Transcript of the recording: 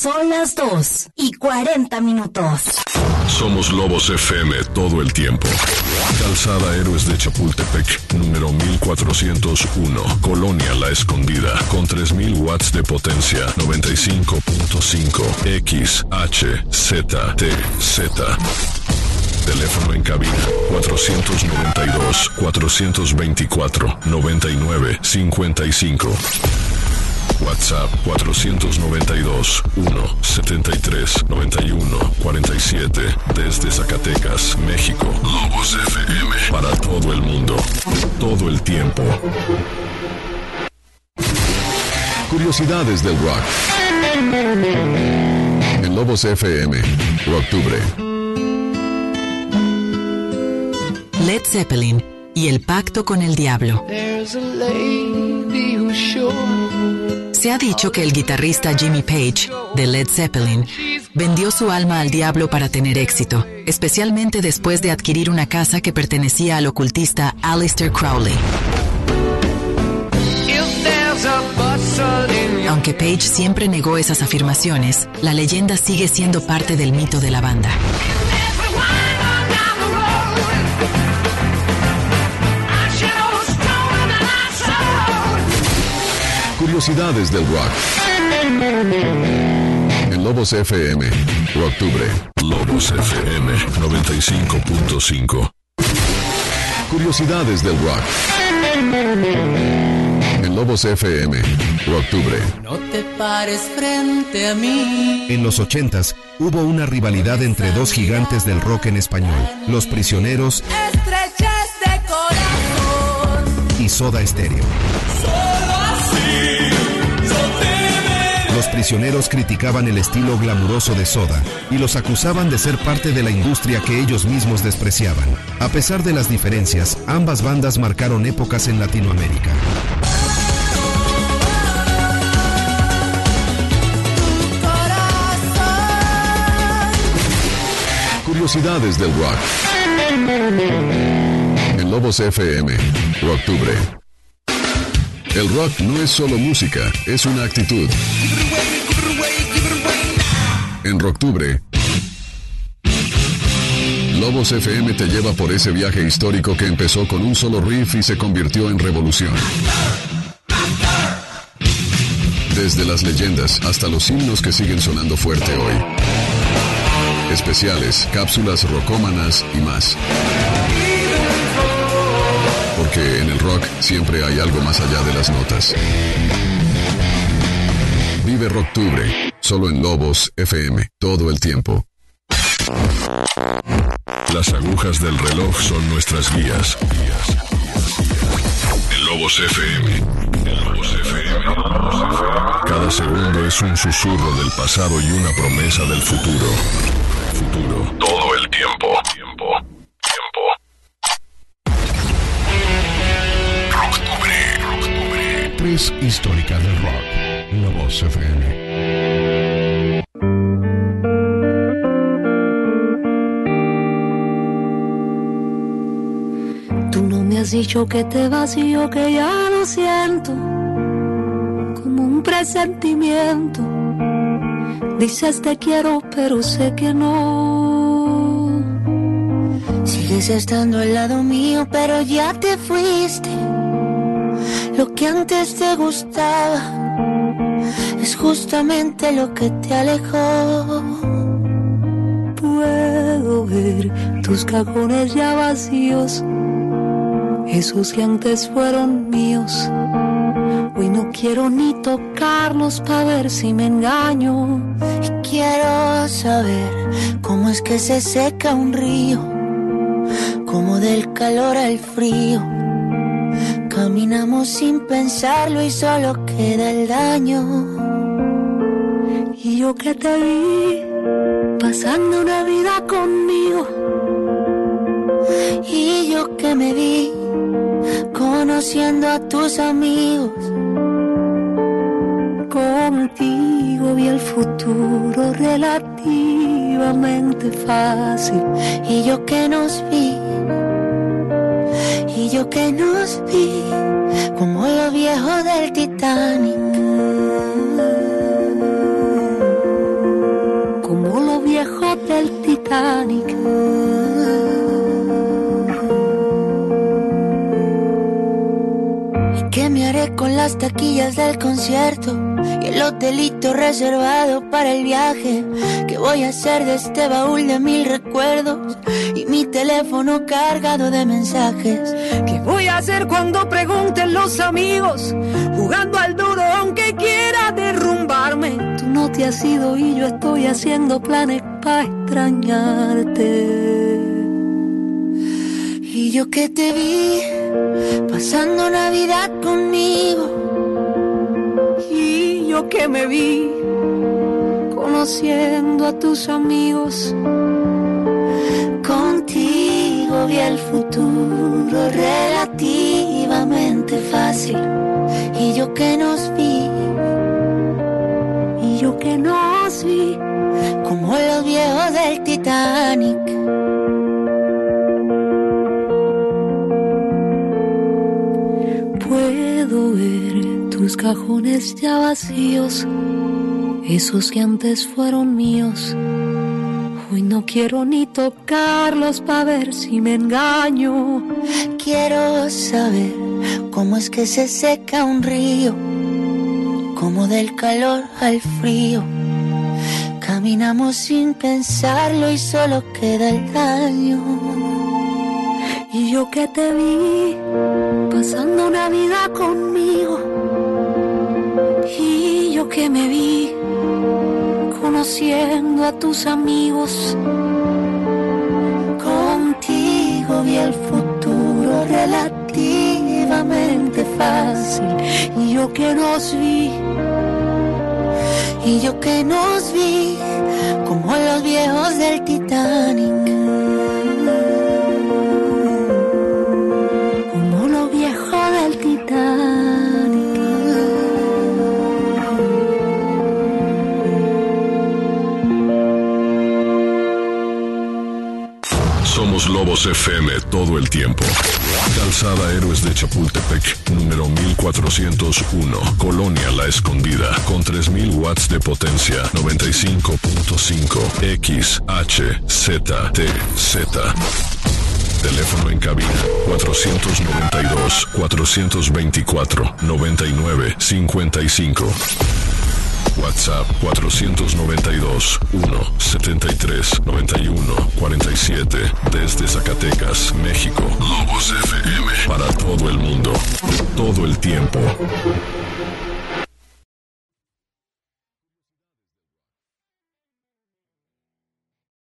Son las 2:40. Somos Lobos FM todo el tiempo. Calzada Héroes de Chapultepec, número 1401, Colonia La Escondida, con 3000 watts de potencia, 95.5 XHZTZ. Teléfono en cabina 492-424-9955. WhatsApp 492-173-91-47. Desde Zacatecas, México. Lobos FM para todo el mundo, todo el tiempo. Curiosidades del rock. En Lobos FM, Rocktubre. Led Zeppelin y el pacto con el diablo. Se ha dicho que el guitarrista Jimmy Page, de Led Zeppelin, vendió su alma al diablo para tener éxito, especialmente después de adquirir una casa que pertenecía al ocultista Aleister Crowley. Aunque Page siempre negó esas afirmaciones, la leyenda sigue siendo parte del mito de la banda. Curiosidades del rock. En Lobos FM, Rocktubre. Lobos FM 95.5. Curiosidades del rock. En Lobos FM, Rocktubre. No te pares frente a mí. En los 80s hubo una rivalidad entre dos gigantes del rock en español, Los Prisioneros y Soda Stereo. Los Prisioneros criticaban el estilo glamuroso de Soda y los acusaban de ser parte de la industria que ellos mismos despreciaban. A pesar de las diferencias, ambas bandas marcaron épocas en Latinoamérica. Curiosidades del rock. En Lobos FM, Rocktubre. El rock no es solo música, es una actitud. En Rocktubre, Lobos FM te lleva por ese viaje histórico que empezó con un solo riff y se convirtió en revolución. Desde las leyendas hasta los himnos que siguen sonando fuerte hoy. Especiales, cápsulas rocómanas y más. Porque en el rock siempre hay algo más allá de las notas. Vive Rocktubre, solo en Lobos FM, todo el tiempo. Las agujas del reloj son nuestras guías. En Lobos FM. Cada segundo es un susurro del pasado y una promesa del futuro. Todo el tiempo. Rocktubre. 3 históricas del rock. Lobos FM. Tú no me has dicho que te vas y yo que ya lo siento, como un presentimiento. Dices te quiero, pero sé que no. Sigues estando al lado mío, pero ya te fuiste. Lo que antes te gustaba es justamente lo que te alejó. Puedo ver tus cajones ya vacíos, esos que antes fueron míos. Hoy no quiero ni tocarlos para ver si me engaño. Y quiero saber cómo es que se seca un río, como del calor al frío. Caminamos sin pensarlo y solo queda el daño. Y yo que te vi pasando una vida conmigo, y yo que me vi conociendo a tus amigos. Contigo vi el futuro relativamente fácil. Y yo que nos vi, como lo viejo del Titanic. como los viejos del Titanic. ¿Y qué me haré con las taquillas del concierto y el hotelito reservado para el viaje? ¿Qué voy a hacer de este baúl de 1000 recuerdos y mi teléfono cargado de mensajes? ¿Qué voy a hacer cuando pregunten los amigos, jugando al duro aunque quiera derrumbarme? Tú no te has ido y yo estoy haciendo planes para extrañarte. Y yo que te vi pasando Navidad conmigo, y yo que me vi conociendo a tus amigos. Contigo vi el futuro relativamente fácil. Y yo que nos vi, y yo que nos vi, como los viejos del Titanic. Puedo ver tus cajones ya vacíos, esos que antes fueron míos. Hoy no quiero ni tocarlos pa' ver si me engaño. Quiero saber cómo es que se seca un río, como del calor al frío. Caminamos sin pensarlo y solo queda el daño. Y yo que te vi pasando Navidad conmigo, y yo que me vi conociendo a tus amigos. Contigo vi el futuro relativamente fácil. Y yo que nos vi, y yo que nos vi, como los viejos del Titanic. Como los viejos del Titanic. Somos Lobos FM todo el tiempo. Calzada Héroes de Chapultepec, número 1401, Colonia La Escondida, con 3000 watts de potencia, 95.5 XHZTZ. Teléfono en cabina 492-424-9955. WhatsApp 492-173-91-47. Desde Zacatecas, México. Lobos FM. Para todo el mundo. Todo el tiempo.